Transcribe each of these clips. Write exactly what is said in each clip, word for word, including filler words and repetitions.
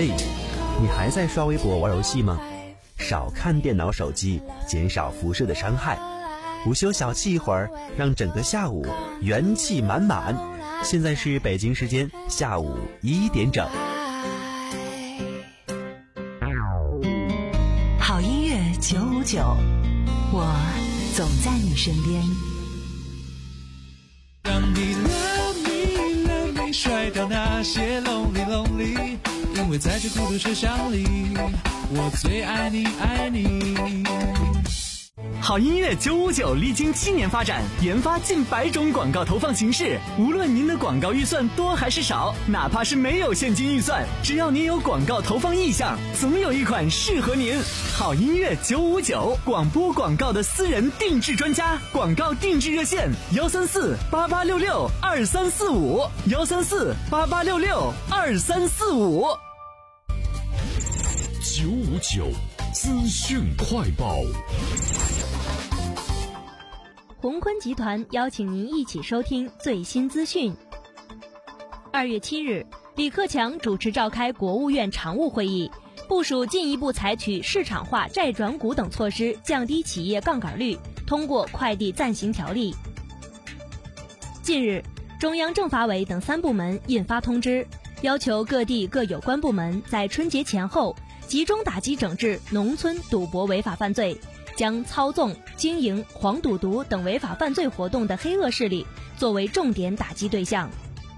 哎，你还在刷微博玩游戏吗？少看电脑手机，减少辐射的伤害。午休小憩一会儿，让整个下午元气满满。现在是北京时间下午一点整。 好音乐九五九，我总在你身边。 让你 love me love me 甩掉那些 lonely lonely， 因为在这孤独车厢里，我最爱你爱你。 好音乐九五九历经七年发展，研发近百种广告投放形式。无论您的广告预算多还是少，哪怕是没有现金预算，只要您有广告投放意向，总有一款适合您。好音乐九五九，广播广告的私人定制专家，广告定制热线幺三四八八六六二三四五幺三四八八六六二三四五。 九五九资讯快报。 宏坤集团邀请您一起收听最新资讯。二月七日，李克强主持召开国务院常务会议，部署进一步采取市场化债转股等措施，降低企业杠杆率，通过快递暂行条例。近日，中央政法委等三部门印发通知，要求各地各有关部门在春节前后集中打击整治农村赌博违法犯罪，将操纵、经营黄赌毒等违法犯罪活动的黑恶势力作为重点打击对象。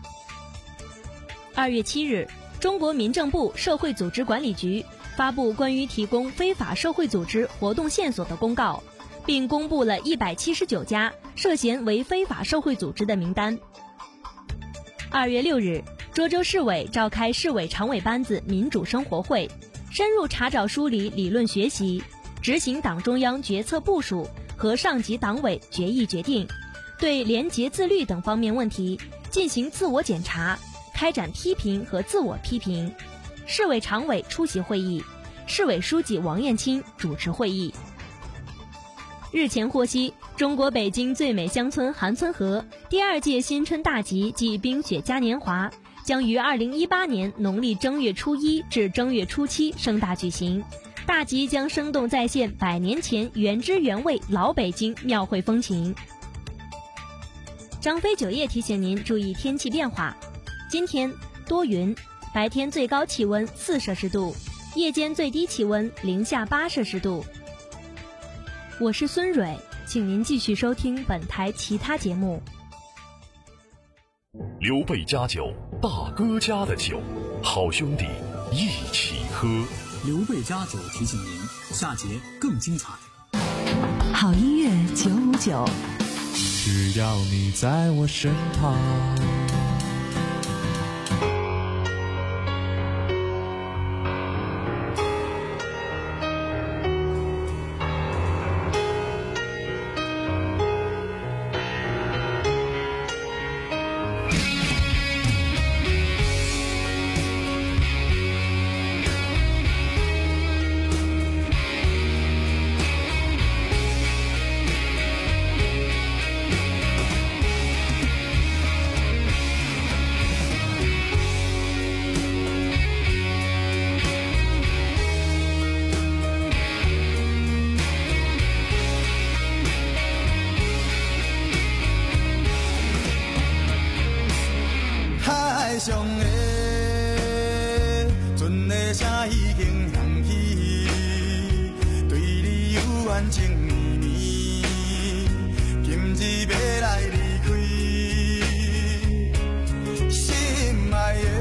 二月七日，中国民政部社会组织管理局发布关于提供非法社会组织活动线索的公告，并公布了一百七十九家涉嫌为非法社会组织的名单。二月六日，涿州市委召开市委常委班子民主生活会，深入查找梳理理论学习，执行党中央决策部署和上级党委决议决定，对廉洁自律等方面问题进行自我检查，开展批评和自我批评。市委常委出席会议，市委书记王艳青主持会议。日前获悉，中国北京最美乡村韩村河第二届新春大集暨冰雪嘉年华将于二零一八年农历正月初一至正月初七盛大举行。大集将生动再现百年前原汁原味老北京庙会风情。张飞酒业提醒您注意天气变化，今天多云，白天最高气温四摄氏度，夜间最低气温零下八摄氏度。我是孙蕊，请您继续收听本台其他节目。 刘备家酒，大哥家的酒，好兄弟一起喝。 刘备家酒提醒您，下节更精彩。 好音乐九五九， 只要你在我身旁。 上的船的声已经响起，对你有缘情绵绵，今日要来离开。心爱的，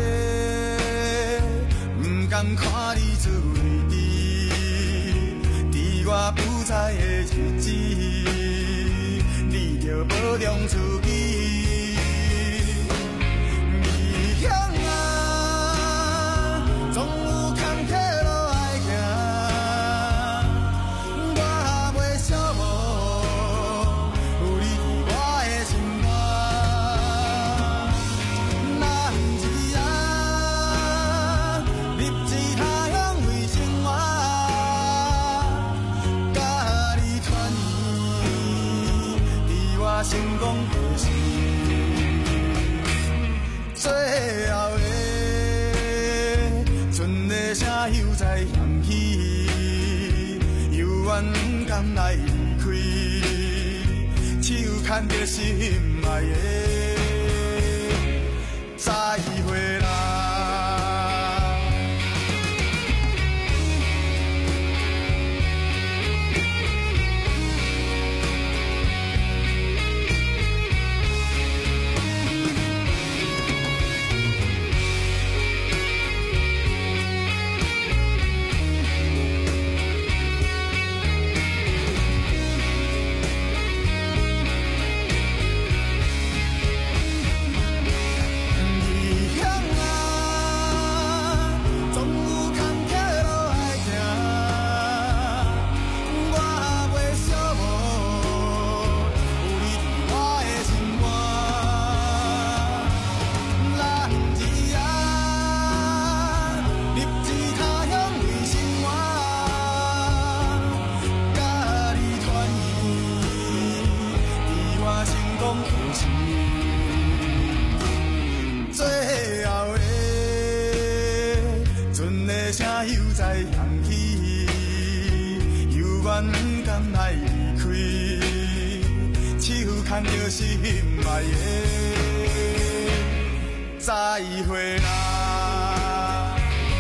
不甘看你滋味甜，在我不在的日子，你着保重自己。成功的又在响起，犹原不甘来离开，手牵着心爱的，再会啦。又在响起，犹原不甘来离开，手牵着心爱的，再会啦。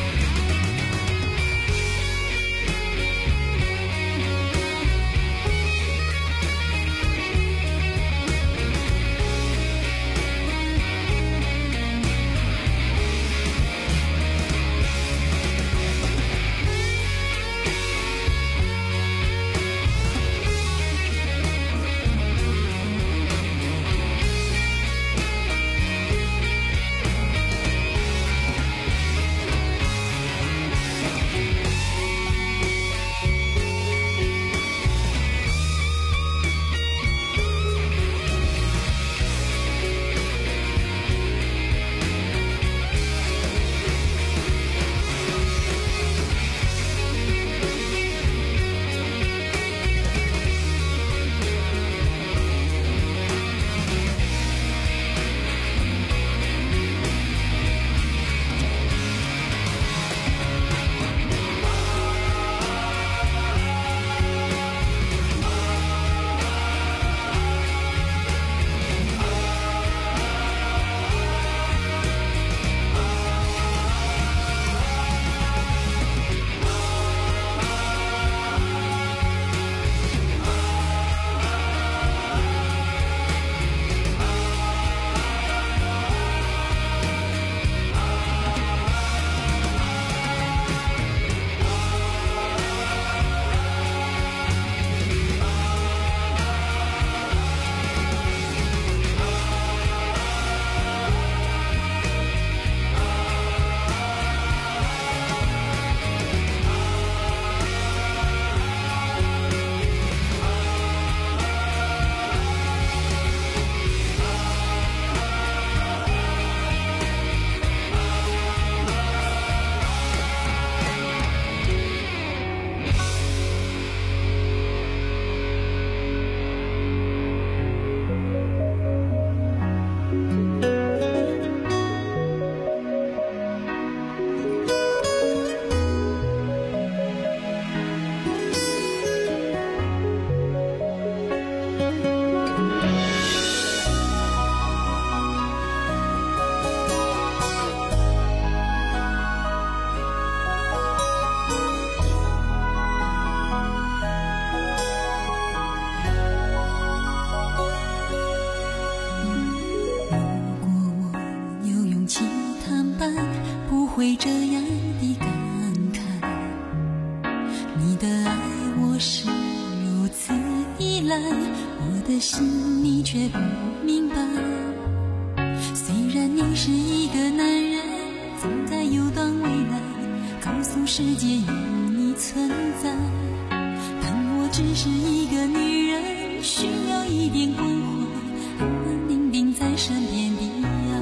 会这样的感慨，你的爱我是如此依赖，我的心你却不明白。虽然你是一个男人，总在游荡未来，告诉世界有你存在，但我只是一个女人，需要一点关怀，安安定定在身边的爱。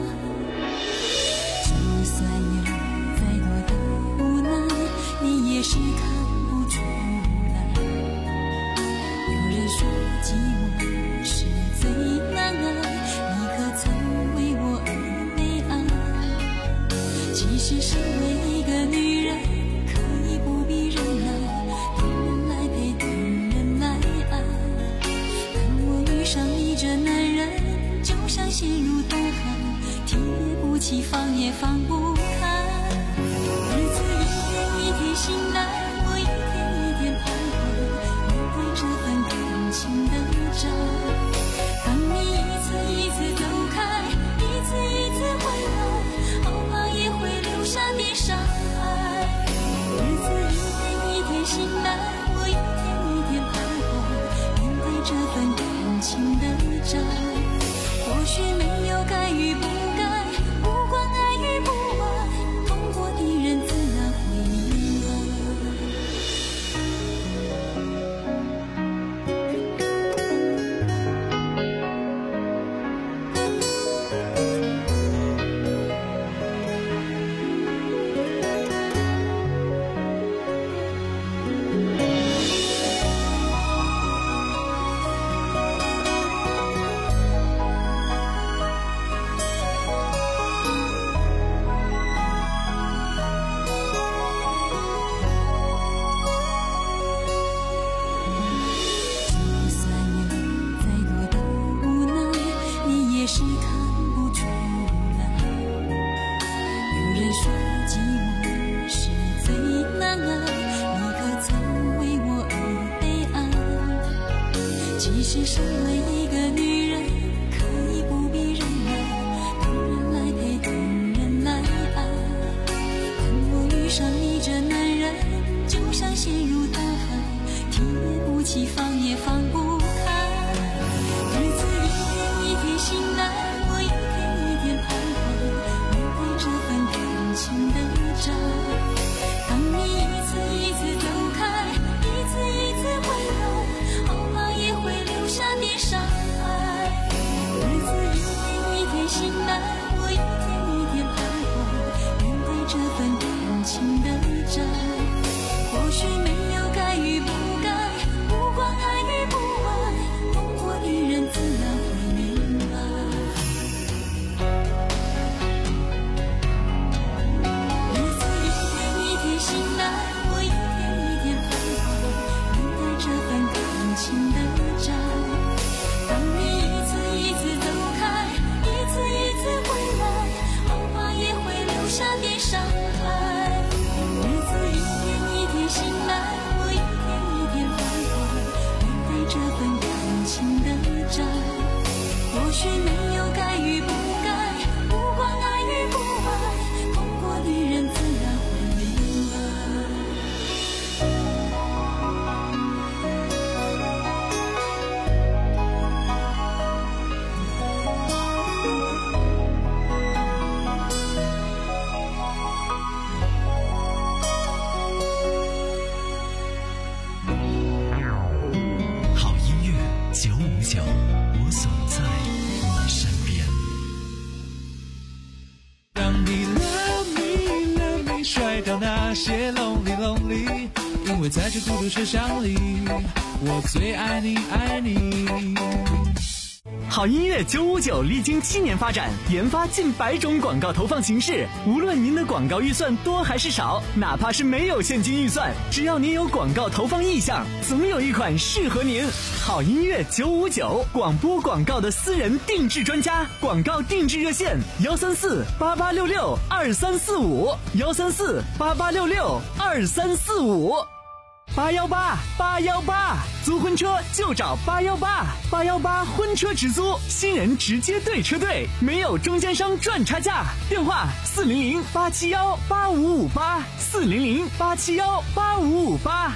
就算有再多的无奈，你也是看不出来。有人说寂寞是最难爱，你可曾为我而悲哀？其实身为一个女人，可也放不开。日子一天一天醒来，我一天一天徘徊，面对这份感情的债。当你一次一次走开，一次一次回来，好怕也会留下点伤害。日子一天一天醒来，我一天一天徘徊，面对这份感情的债。或许没有该与不该，不管爱与不爱，痛过的人自然会明白。其实身为一个女人，可以不必忍耐，等人来陪，等人来爱。但我遇上你这男人，就像陷入大海，提也不起，放也放不开。日子一天一天醒来，我一天一天徘徊，面对这份感情的债。当你一次一次走开，一次一次回来，好怕也会留下点伤害。日子一天一天醒来，我一天一天徘徊，面对这份感情的债。或许没有该与不该，不管爱与不爱，痛过的人自然会明白。日子一天一天醒来，我一天一天徘徊，面对这份感情的债。当你一次一次走开，一次一次回来，好怕也会留下点伤害。日子一天一天醒来，我一天一天徘徊，面对这份感情的债。或许没有该与不该，不管爱与不爱，痛过的人自然会明白。 好音乐九五九，我总在你身边。 当你 love me love me 甩掉那些 lonely lonely， 因为在这孤独车厢里，我最爱你爱你。 好音乐九五九历经七年发展，研发近百种广告投放形式。无论您的广告预算多还是少，哪怕是没有现金预算，只要您有广告投放意向，总有一款适合您。好音乐九五九，广播广告的私人定制专家，广告定制热线幺三四八八六六二三四五幺三四八八六六二三四五。八幺八八幺八，租婚车就找八幺八，八幺八婚车直租，新人直接对车队，没有中间商赚差价。电话四零零八七幺八五五八，四零零八七幺八五五八。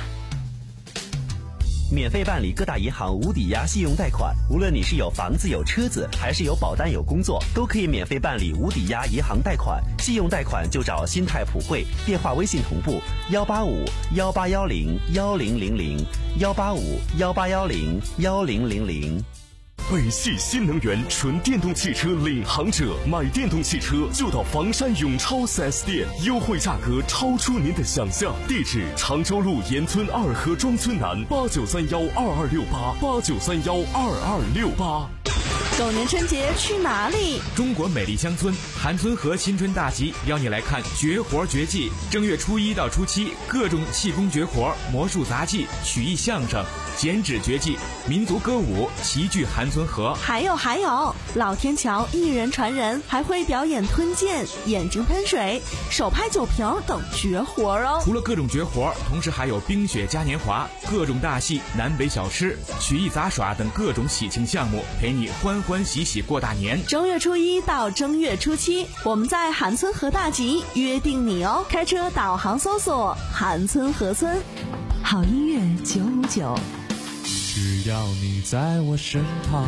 免费办理各大银行无抵押信用贷款，无论你是有房子有车子，还是有保单有工作，都可以免费办理无抵押银行贷款。信用贷款就找新泰普惠，电话微信同步幺八五幺八幺零幺零零零幺八五幺八幺零幺零零零。 北汽新能源纯电动汽车领航者，买电动汽车就到房山永超 四 S 店，优惠价格超出您的想象。地址：常州路沿村二河庄村南，八九三幺二二六八八九三幺二二六八。 狗年春节去哪里？ 中国美丽乡村韩村河新春大集邀你来看绝活绝技。正月初一到初七，各种气功绝活、魔术杂技、曲艺相声、 剪纸绝技，民族歌舞齐聚韩村河。 还有还有，老天桥一人传人，还会表演吞剑、眼睛喷水、手拍酒瓶等绝活哦。 除了各种绝活，同时还有冰雪嘉年华、各种大戏、南北小吃、曲艺杂耍等各种喜庆项目，陪你欢欢喜喜过大年。 正月初一到正月初七，我们在韩村河大集约定你哦。开车导航搜索韩村河村， 好音乐九五九， 只要你在我身旁。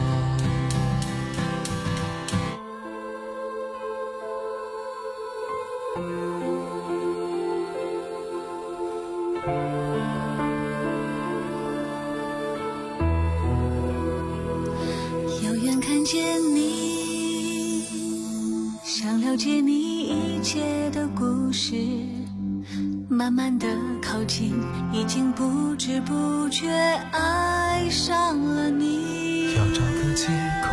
遥远看见你，想了解你一切的故事，慢慢的靠近，已经不知不觉爱上了你。 要找个借口，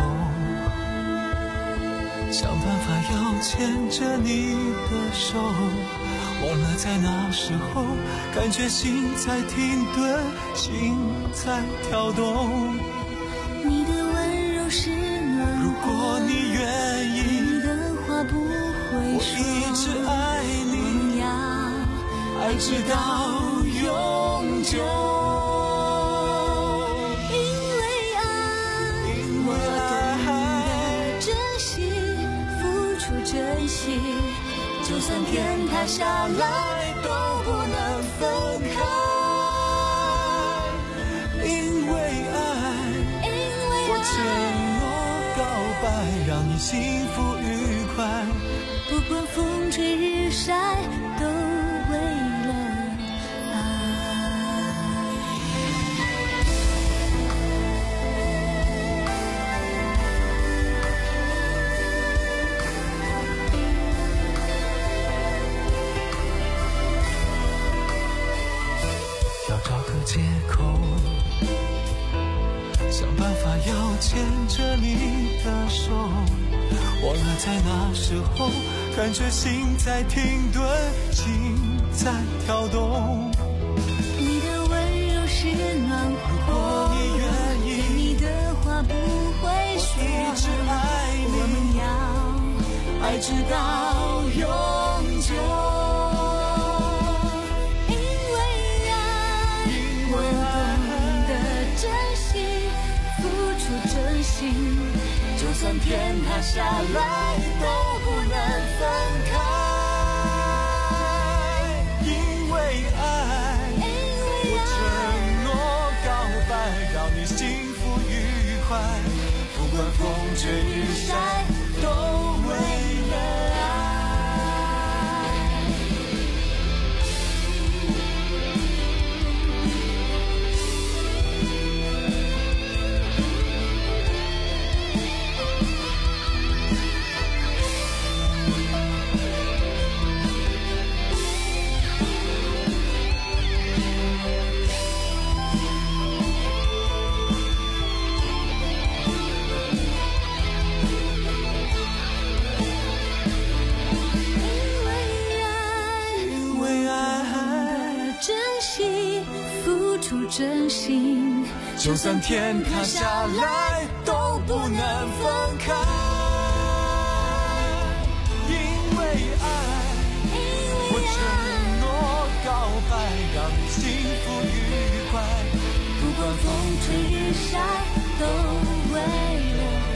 想办法要牵着你的手，忘了在那时候，感觉心在停顿，心在跳动。 你的温柔是暖如果你愿意， 你的话不会说， 我一直爱你，爱直到永久。 因为爱，我懂得珍惜，付出真心，就算天塌下来都不能分开。 因为爱，我承诺告白，让你幸福愉快， 不管风吹日晒，都为了爱。 要找个借口，想办法要牵着你的手，忘了在那时候，感觉心在停顿，心在跳动。 你的温柔是暖和， 如果你愿意， 你的话不会说， 我一直爱你， 我们要爱直到永久。因为爱，我懂得珍惜，付出真心，就算天塌下来都不能分开。 因为爱，我承诺告白，让你幸福愉快，不管风吹日晒，都为了爱。 真心， 就算天塌下来都不能分开。因为爱，我承诺告白，让你幸福愉快， 不管风吹日晒，都为了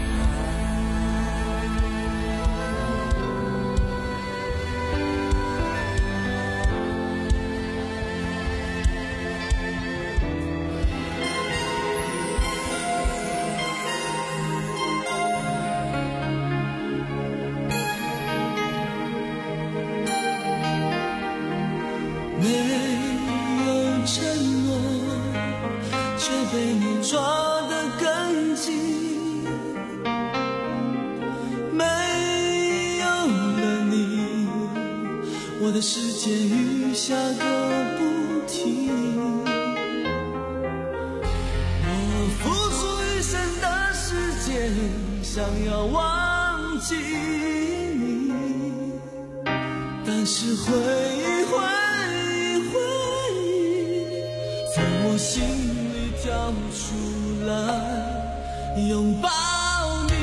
抓得更紧，没有了你，我的世界雨下个不停。我付出一生的时间，想要忘记你，但是回忆回忆回忆，在我心里出来拥抱你。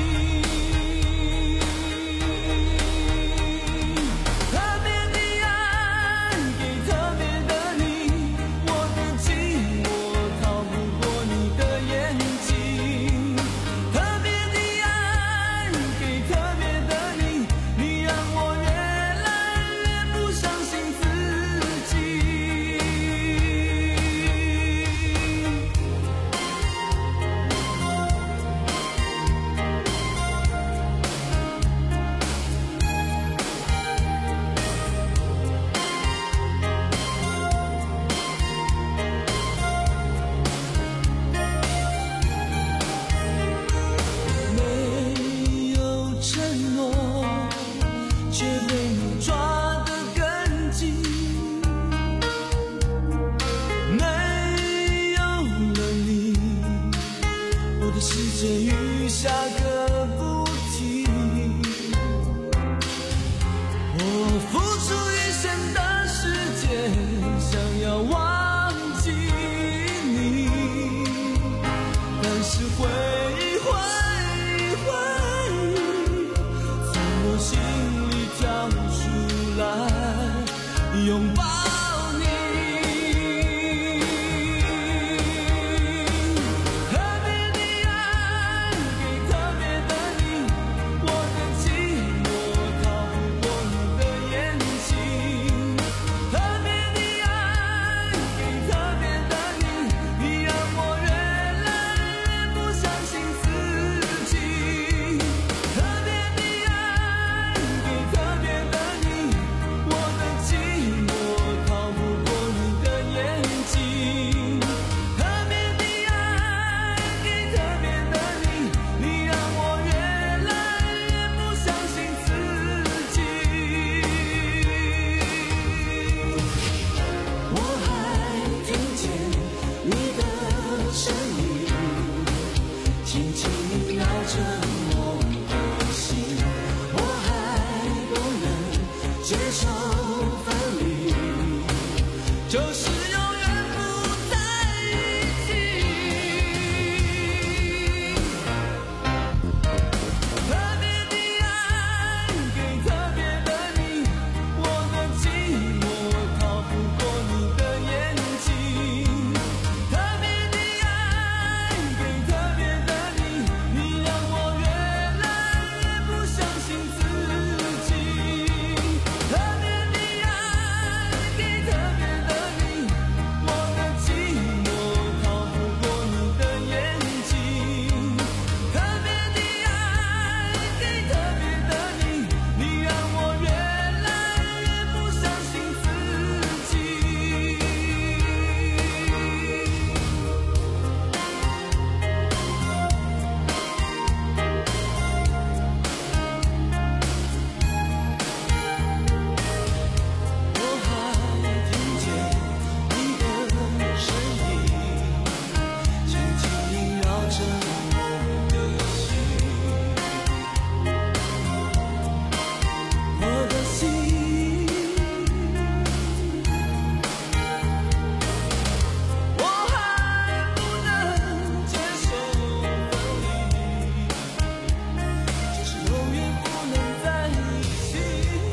拥抱你，特别的爱给特别的你，我的寂寞逃不过你的眼睛。特别的爱给特别的你，你让我越来越不相信自己。特别的爱给特别的你，我的寂寞逃不过你的眼睛。特别的爱给特别的你，你让我越来越不相信自己。我还听见你的声音，轻轻萦绕着我的心。我还不能接受分离，就是永远不在一起。特别的爱给特别的你，我的寂寞逃不过你的眼睛。特别的爱给特别的你，你让我越来越不相信自己。特别的爱给特别的你，我的寂寞逃不过你的眼睛。特别的爱给特别的你，你让我越来越不相信自己。我还听见你的声音，轻轻萦绕着我的心。我的心，我还不能接受分离，就是永远不能在一起。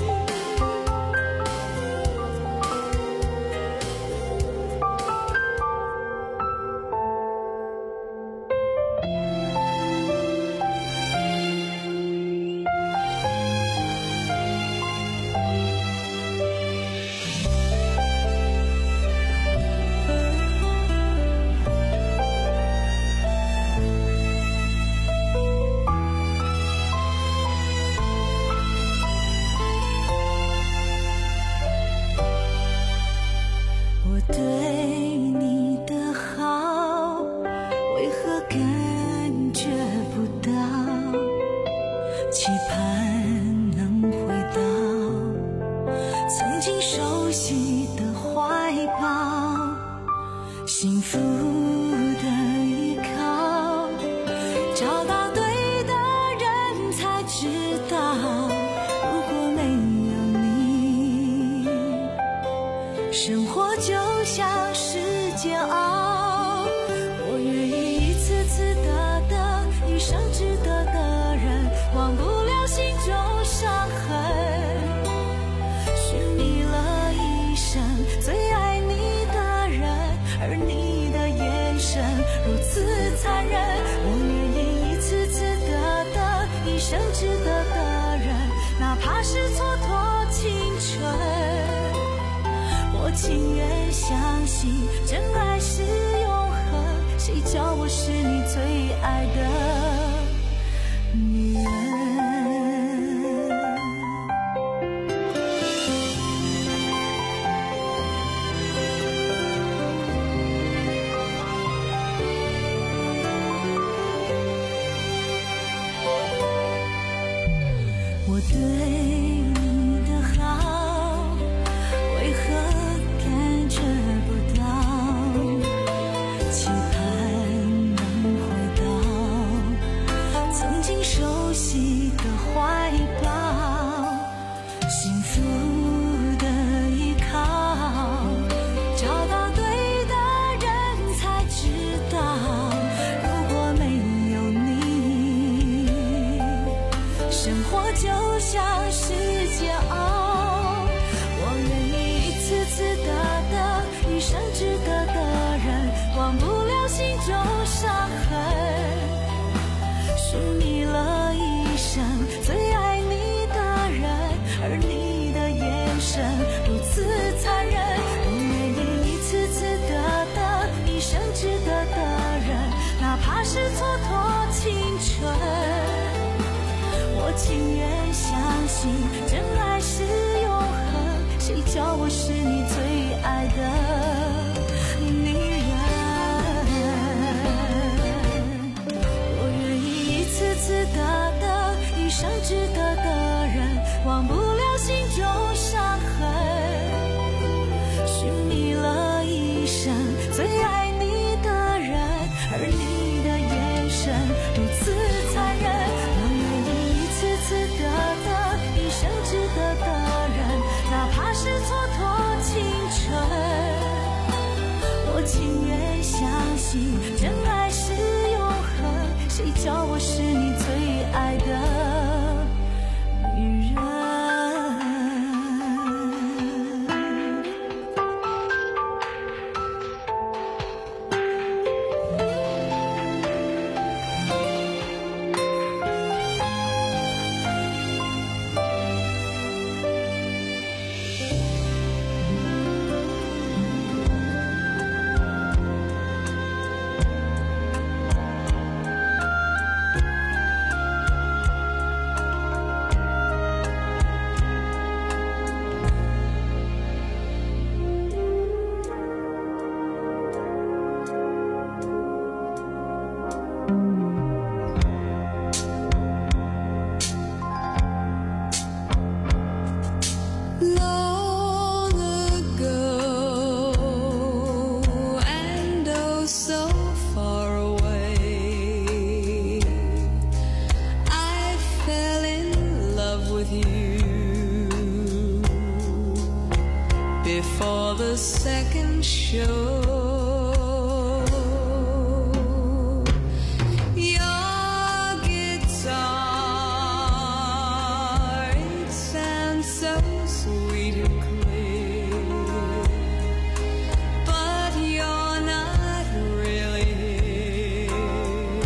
我对你的好，为何感觉不到？期盼能回到曾经熟悉的怀抱，幸福的依靠，找到对的人才知道，如果没有你，生活就像是煎熬。我越情愿相信真爱是永恒，谁叫我是你最爱的女人。我对你的好，为何感觉不到？期盼能回到曾经熟悉的怀抱，幸福的依靠，找到对的人才知道，如果没有你，生活就像是煎熬。我愿意一次次得到一生值得的人，忘不了心中伤痕，寻觅了一生最爱你的人，而你的眼神如此残忍。我愿意一次次得到一生值得的人，哪怕是蹉跎青春。我情愿相信真爱是永恒，谁叫我是你最爱的女人。我愿意一次次得到一生值得的人，忘不了心中伤痕，寻觅了一生最爱你的人，而你的眼神如此残忍。次得到一生值得的人，哪怕是蹉跎青春。我情愿相信真爱是永恒，谁叫我是你最爱的女人。 Before the second show, your guitar, it sounds so sweet and clear, but you're not really here.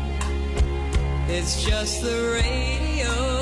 It's just the radio.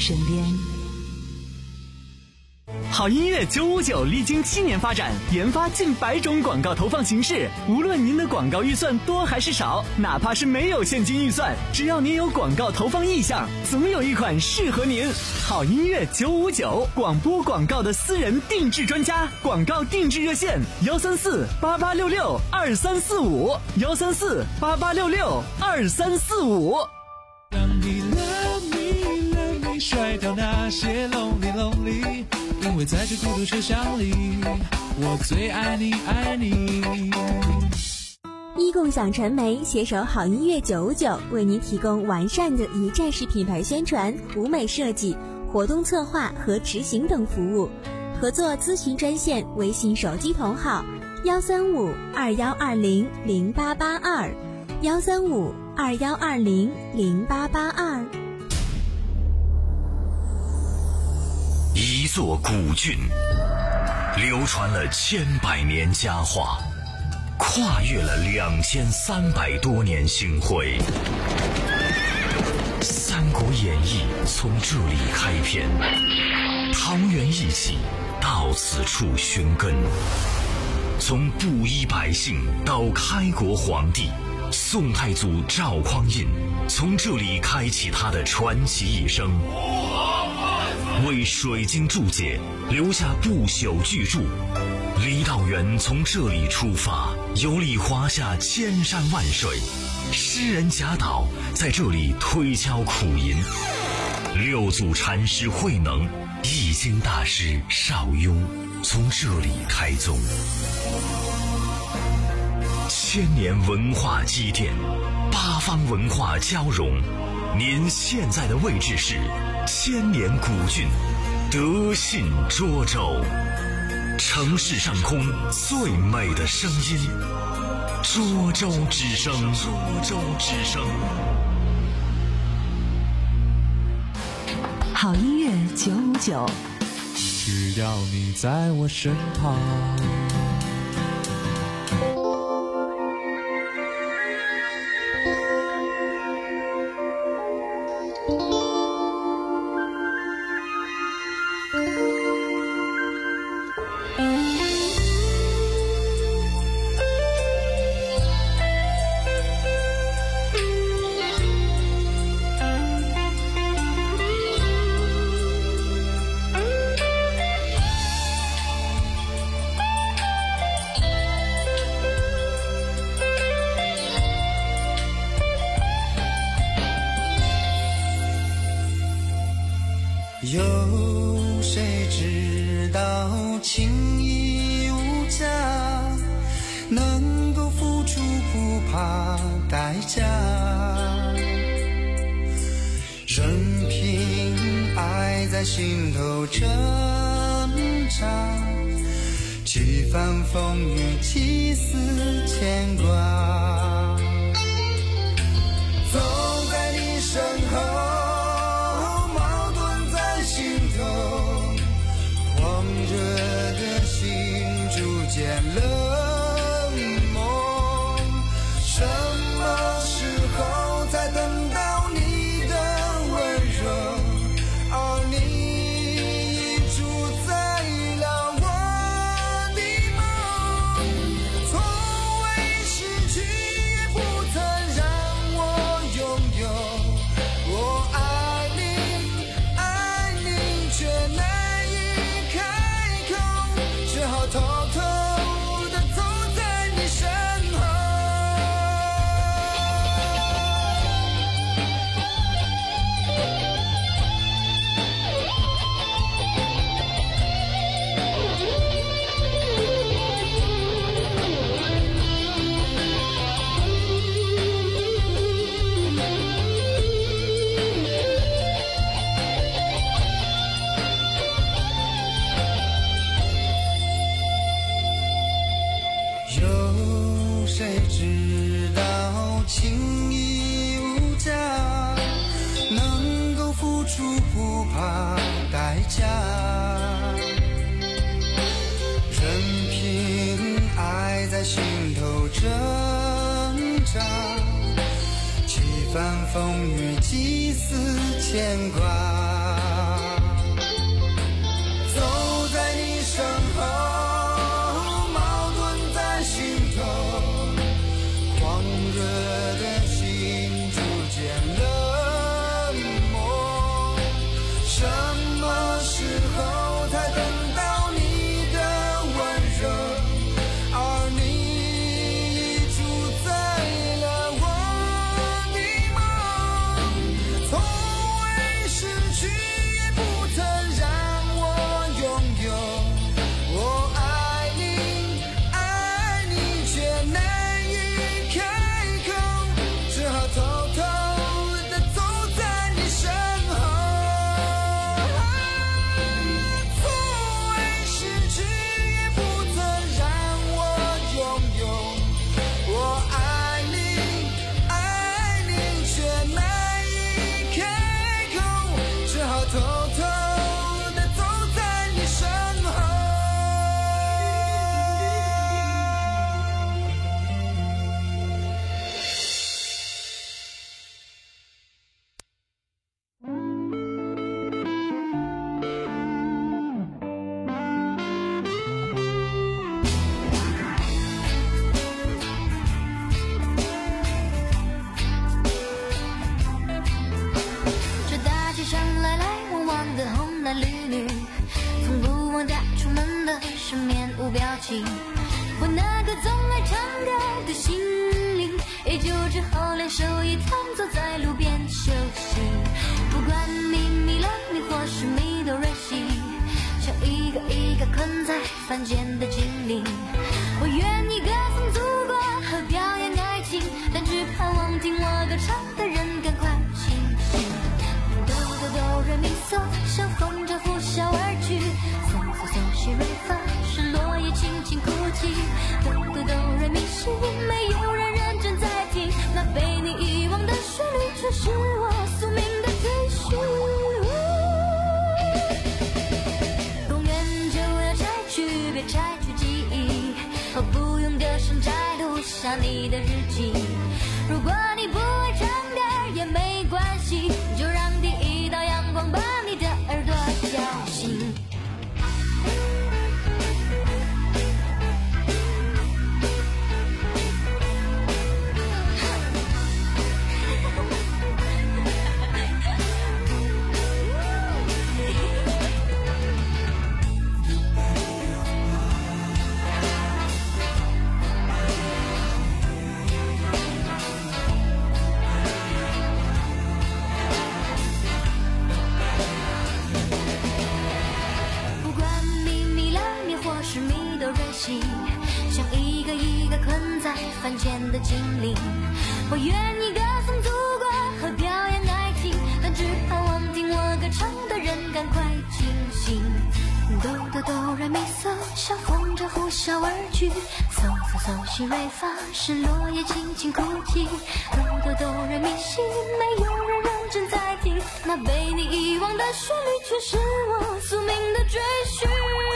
身边。 好音乐九五九历经七年发展，研发近百种广告投放形式。无论您的广告预算多还是少，哪怕是没有现金预算，只要您有广告投放意向，总有一款适合您。好音乐九五九，广播广告的私人定制专家，广告定制热线：幺三四八八六六二三四五，幺三四八八六六二三四五。 让你 love me love me 甩掉那些 lonely lonely， 因为在这孤独车厢里，我最爱你爱你。 一共享传媒携手好音乐九五九，为您提供完善的一站式品牌宣传、舞美设计、活动策划和执行等服务。合作咨询专线：微信手机同号幺三五二幺二零零八八二，幺三五二幺二零零八八二。 一座古郡，流传了千百年佳话，跨越了两千三百多年星辉。《三国演义》从这里开篇，桃园义气到此处寻根。从布衣百姓到开国皇帝，宋太祖赵匡胤从这里开启他的传奇一生，为水晶注解留下不朽巨著。郦道元从这里出发，游历华夏千山万水，诗人贾岛在这里推敲苦吟，六祖禅师慧能、易经大师邵雍从这里开宗。千年文化积淀，八方文化交融。您现在的位置是千年古郡德信涿州，城市上空最美的声音，涿州之声。涿州之声。 好音乐九五九， 只要你在我身旁。 有谁知道情义无价，能够付出不怕代价，任凭爱在心头挣扎，几番风雨几丝牵挂，走在你身后，热的心逐渐冷漠，什么时候才等到你的温柔？而你已主宰了我的梦，从未失去，也不曾让我拥有。我爱你，爱你，却难只好偷偷地走在你身后。有谁知道情义无价，能够付出不怕代价，任凭爱在心头挣扎，几番风雨几丝牵挂。 从不忘家出门的是面无表情，我那个总爱唱歌的心灵，也就只好连手一摊坐在路边休息。不管你迷了迷或是迷都任性，像一个一个困在凡间的精灵。我愿意歌颂祖国和表演爱情，但只盼望听我歌唱的人赶快清醒。哆哆哆来咪嗦，像风筝呼啸而去，嗦嗦嗦西瑞发，是落叶轻轻哭泣。哆哆哆来咪西，没有人认真在听，那被你遗忘的旋律却是我宿命的追寻。公园就要拆去，别拆去记忆，我不用歌声摘录下你的日记。如果你不会唱歌也没关系，就让第一道阳光把你的耳朵叫醒。像一个一个困在凡间的精灵，我愿意歌颂祖国和表演爱情，但只盼望听我歌唱的人赶快清醒。哆哆哆来咪嗦，像风筝呼啸而去，嗦嗦嗦西瑞发，是落叶轻轻哭泣。哆哆哆来咪西，没有人认真在听，那被你遗忘的旋律却是我宿命的追寻。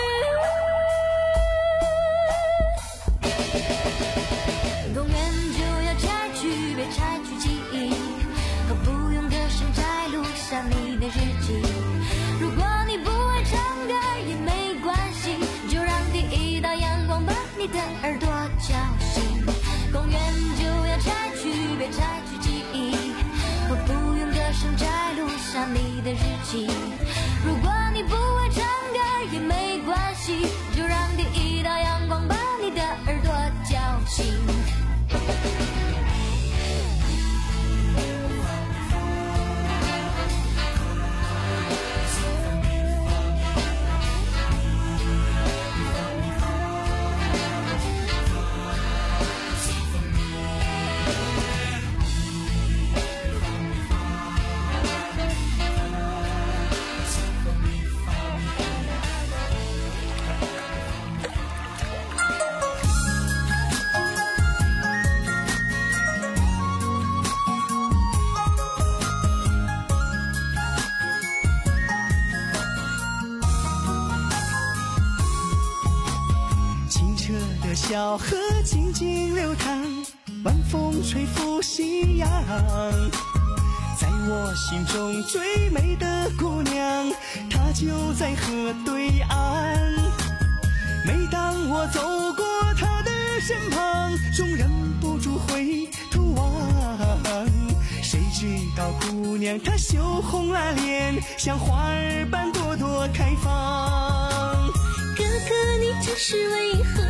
公园就要拆去，别拆去记忆，我不用歌声摘录下你的日记。如果你不会唱歌也没关系，就让第一道阳光把你的耳朵叫醒。公园就要拆去，别拆去记忆，我不用歌声摘录下你的日记。如果你不会唱歌也没关系，就让第一道阳光把你的耳朵叫醒。 小河静静流淌，晚风吹拂夕阳，在我心中最美的姑娘，她就在河对岸。每当我走过她的身旁，总忍不住回头望，谁知道姑娘她羞红了脸，像花儿般朵朵开放。 哥哥你这是为何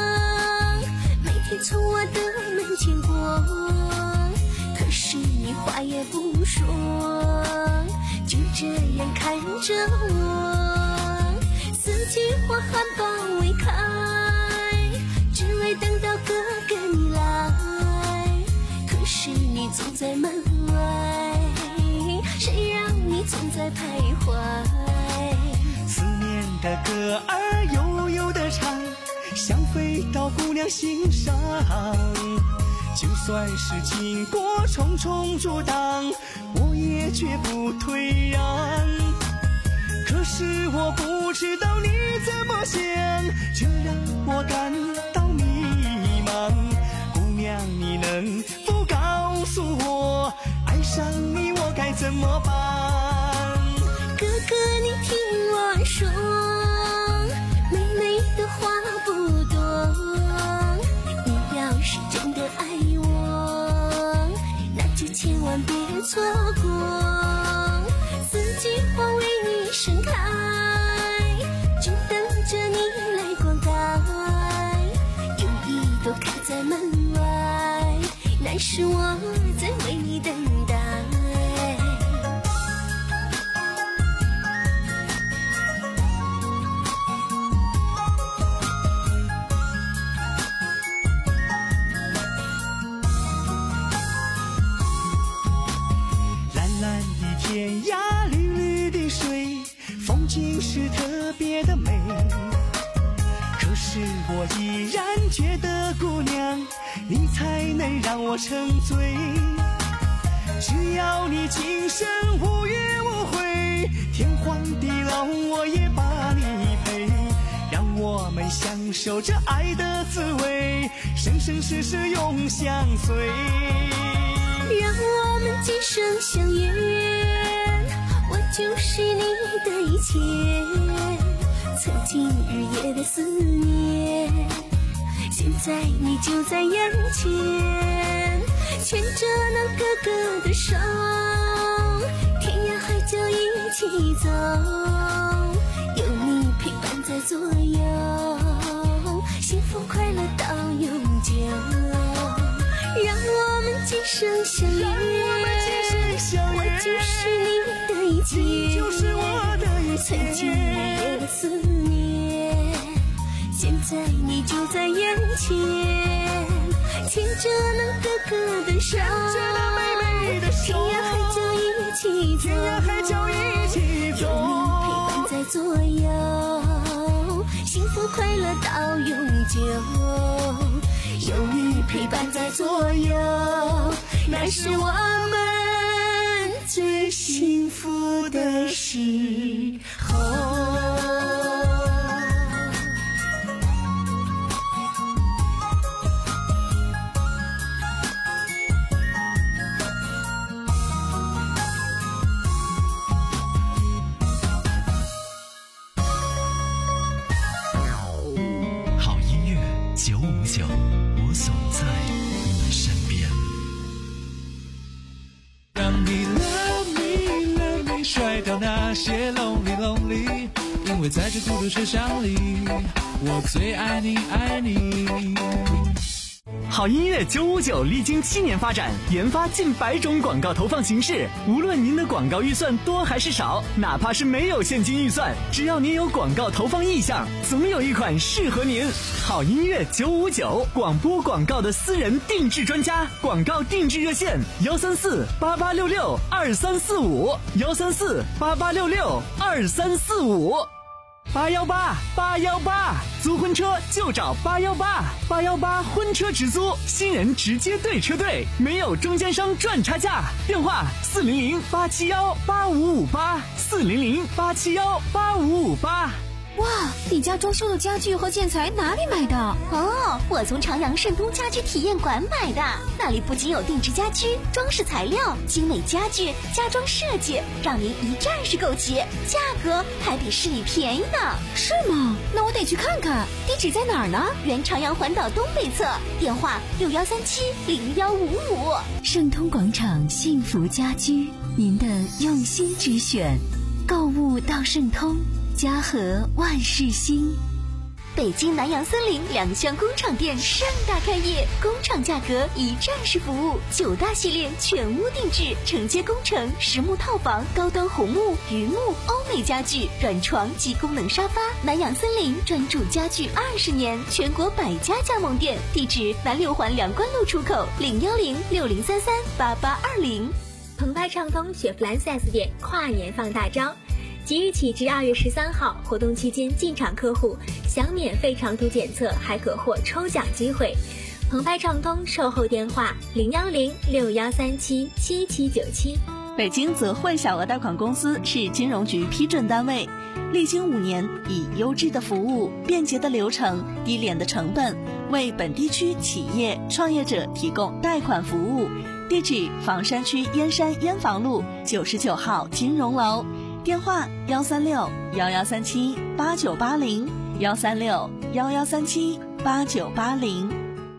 从我的门前过，可是你话也不说，就这样看着我。四季花含苞未开，只为等到哥哥你来，可是你总在门外，谁让你总在徘徊。 思念的歌儿悠悠地唱，想飞到姑娘心上，就算是经过重重阻挡，我也绝不退让。可是我不知道你怎么想，这让我感到迷茫。姑娘，你能否告诉我，爱上你我该怎么办？ 哥哥，你听我说，妹妹的话不多，你要是真的爱我，那就千万别错过。四季花为你盛开， 是我在为你等待。 蓝蓝的天涯，绿绿的水，风景是特别的美。可是我依然觉得姑娘，你才能让我沉醉。只要你今生无怨无悔，天荒地老我也把你陪。让我们享受这爱的滋味，生生世世永相随。 让我们今生相约，我就是你的一切。曾经日夜的思念，现在你就在眼前。牵着那哥哥的手，天涯海角一起走，有你陪伴在左右，幸福快乐到永久。让我们今生相约，我就是你的一切， 你就是我的一切。 曾经日夜的思念，现在你就在眼前。牵着那哥哥的手， 牵着那妹妹的手， 天涯海角一起走， 天涯海角一起走， 有你陪伴在左右，幸福快乐到永久。有你陪伴在左右，那是我们最幸福的时候。 好音乐九五九，我总在你身边。 让你 love me love me 甩掉那些 lonely lonely， 因为在这孤独车厢里，我最爱你爱你。 好音乐九五九历经七年发展，研发近百种广告投放形式。无论您的广告预算多还是少，哪怕是没有现金预算，只要您有广告投放意向，总有一款适合您。好音乐九五九，广播广告的私人定制专家，广告定制热线：幺三四八八六六二三四五，幺三四八八六六二三四五。八幺八八幺八，租婚车就找八幺八，八幺八婚车直租，新人直接对车队，没有中间商赚差价。电话四零零八七幺八五五八，四零零八七幺八五五八。 哇，你家装修的家具和建材哪里买的？ 哦，我从长阳盛通家居体验馆买的，那里不仅有定制家居、装饰材料、精美家具、家装设计，让您一站式购齐，价格还比市里便宜呢。 是吗？那我得去看看。地址在哪儿呢？ 原长阳环岛东北侧，电话六幺三七零幺五五。 盛通广场幸福家居，您的用心之选，购物到盛通。家和万事兴。 北京南阳森林两厢工厂店盛大开业，工厂价格一站式服务，九大系列全屋定制，承接工程、实木套房、高端红木、榆木、欧美家具、软床及功能沙发。南阳森林专注家具二十年，全国百家加盟店，地址南六环梁关路出口，零幺零六零三三八八二零。 澎湃畅通雪佛兰 四 S 店跨年放大招。即日起至二月十三号，活动期间进场客户享免费长途检测，还可获抽奖机会。澎湃畅通售后电话零幺零六幺三七七七九七。 北京泽汇小额贷款公司是金融局批准单位，历经五年，以优质的服务、便捷的流程、低廉的成本，为本地区企业创业者提供贷款服务。地址：房山区燕山燕房路九十九号金融楼。电话：幺三六幺幺三七八九八零，幺三六幺幺三七八九八零。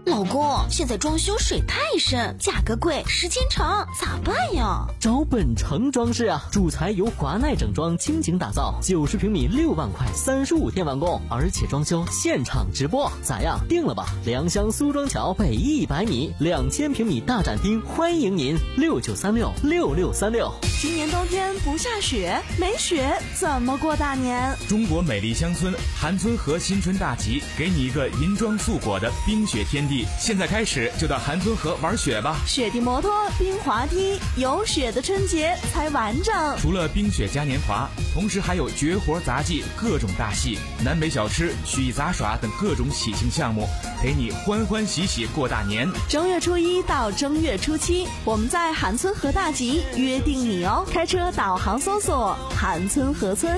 老公，现在装修水太深，价格贵，时间长，咋办呀？ 找本城装饰啊，主材由华奈整装倾情打造，九十平米六万块，三十五天完工，而且装修现场直播，咋样？定了吧？良乡苏庄桥北一百米，两千平米大展厅，欢迎您六九三六六六三六。 今年冬天不下雪，没雪怎么过大年？ 中国美丽乡村韩村河新春大集，给你一个银装素裹的冰雪天地。现在开始就到韩村河玩雪吧！ 雪地摩托、冰滑梯，有雪的春节才完整。 除了冰雪嘉年华，同时还有绝活杂技、各种大戏、南北小吃、曲艺杂耍等各种喜庆项目，陪你欢欢喜喜过大年。 正月初一到正月初七，我们在韩村河大集约定你哦！开车导航搜索韩村河村。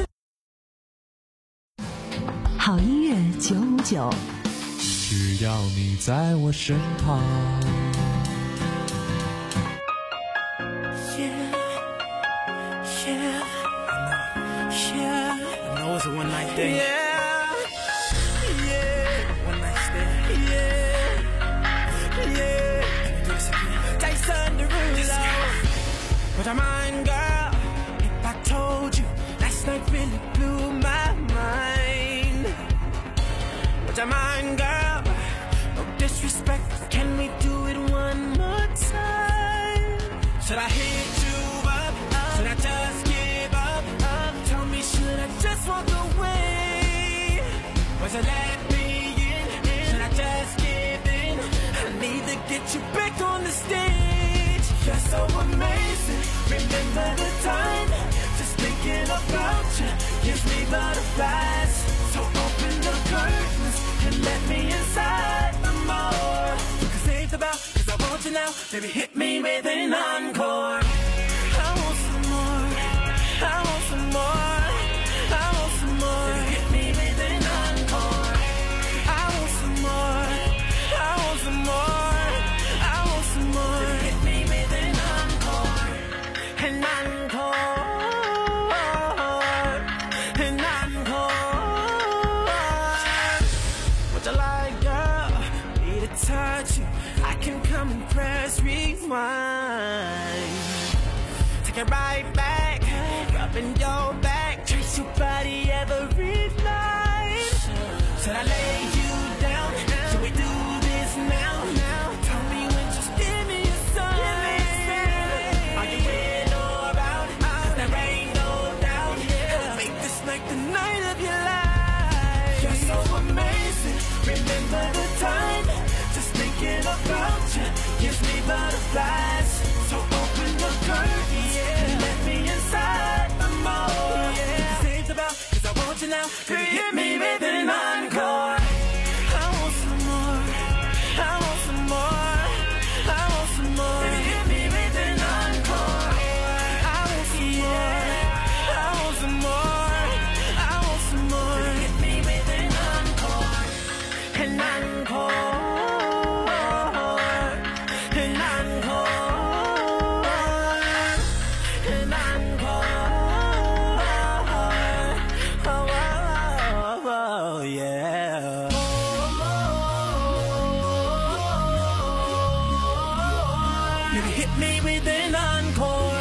好音乐九五九， 只要你在我身旁。 Yeah, yeah, yeah. I know it's a one night thing. Yeah, yeah. One night stand. Yeah, yeah. Can we do this again? Jason Derulo. Would I mind, girl, if I told you last night really blew my mind? Would I mind, girl? No disrespect, can we do it one more time? Should I hit you up? Should I just give up? Tell me, should I just walk away? Or should I let me in? Should I just give in? I need to get you back on the stage. You're so amazing. Remember the time? Just thinking about you gives me butterflies. So open the curtains and let me inside the more. Cause ain't about, cause I want you now. Baby, hit me with an encore. I want some more. I want some more. I want some more. Baby, hit me with an encore. I want some more. I want some more. I want some more. Baby, hit me with an encore. An encore. An encore. What you like, girl? Need to touch you. I can come and press rewind. Take it right back, rubbing your back, trace your body every night. Should I lay you down? Should we do this now? Now, tell me when, just give me a sign. Are you in or out? Cause there ain't no doubt. Make this night the night of your life. You're so amazing. Remember the time? Just thinking about you gives me butterflies. So open the curtains, yeah, and let me inside the more. Yeah, this ain't about, cause I want you now. Baby, hit me with an encore. I want some more. I want some more. I want some more. Baby, hit me with an encore. I want some more. I want some more. I want some more. Baby, hit me with an encore. An encore. An encore. An encore. Oh, oh, oh, yeah. Baby, hit me with an encore.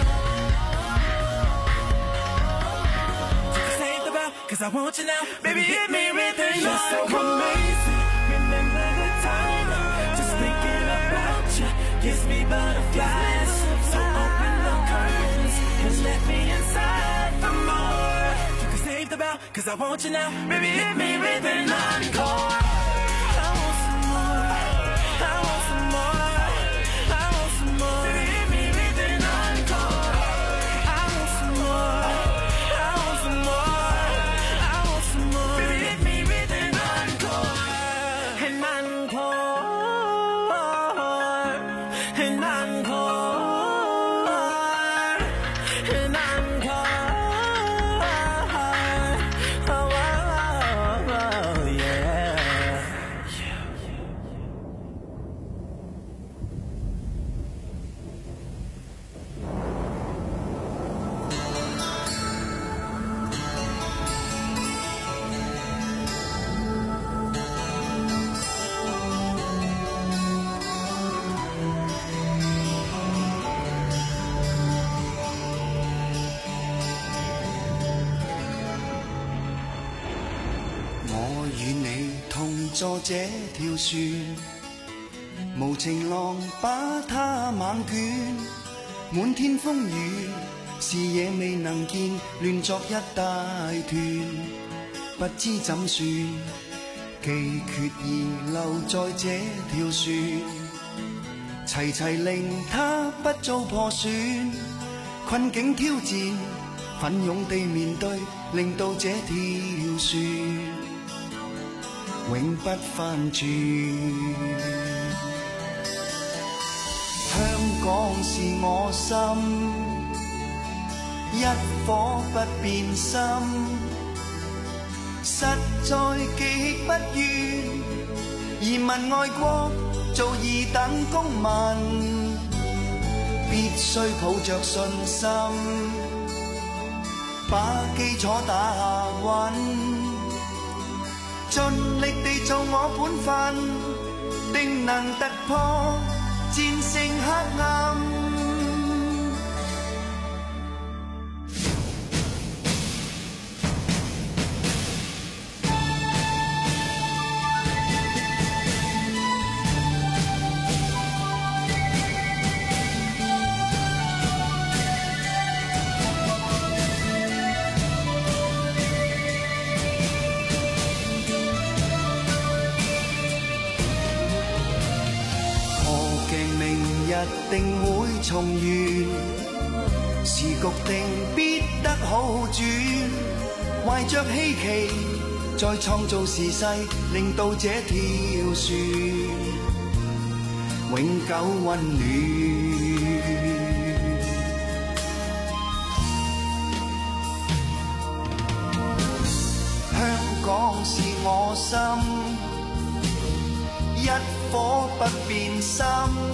Cause I ain't about, cause I want you now. Baby, hit me with an encore. You're so amazing. Remember the time? Just thinking about you gives me butterflies. So open the curtains and let me inside for more. Cause I ain't about, cause I want you now. Baby, hit me with an encore. I want some more. I want some more. I want some more. Baby, hit me with an encore. I want some more. I want some more. I want some more. Baby, hit me with an encore. An encore. An encore. An encore. Oh, oh, oh, oh, yeah. 我與你同坐這條船，無情浪把它猛捲，滿天風雨，視野未能見，亂作一大團，不知怎算，既決意留在這條船，齊齊令它不遭破損，困境挑戰，奮勇地面對，令到這條船永不翻轉。香港是我心，一顆不變心，實在極不願移民外國做二等公民，必須抱着信心，把基礎打穩，盡力地做我本分，定能突破戰勝黑暗。定會重圓，時局定必得好轉，懷着希冀再創造時勢，令到這條船永久溫暖。香港是我心，一顆不變心，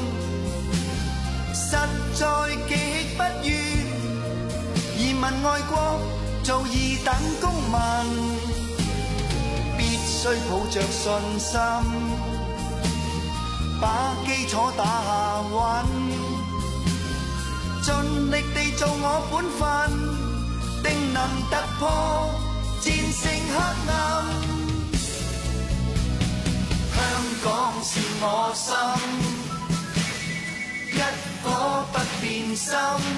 實在極不願移民外國做二等公民，必須抱着信心，把基礎打穩，盡力地做我本分，定能突破戰勝黑暗。香港是我心，一顆不變心，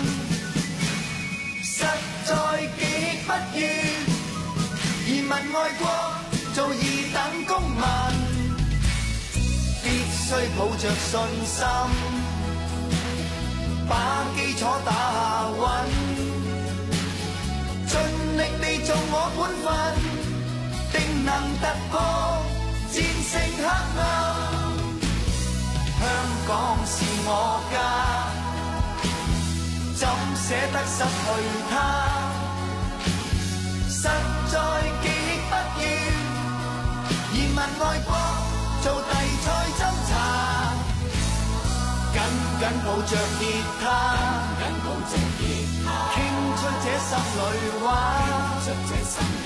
實在極不願移民外國做二等公民，必須抱着信心，把基礎打穩，盡力地做我本分，定能突破戰勝黑暗。香港是我家，怎捨得失去它？實在極不願移民外國做地菜斟茶，緊緊抱着吉他，傾出這心裏話。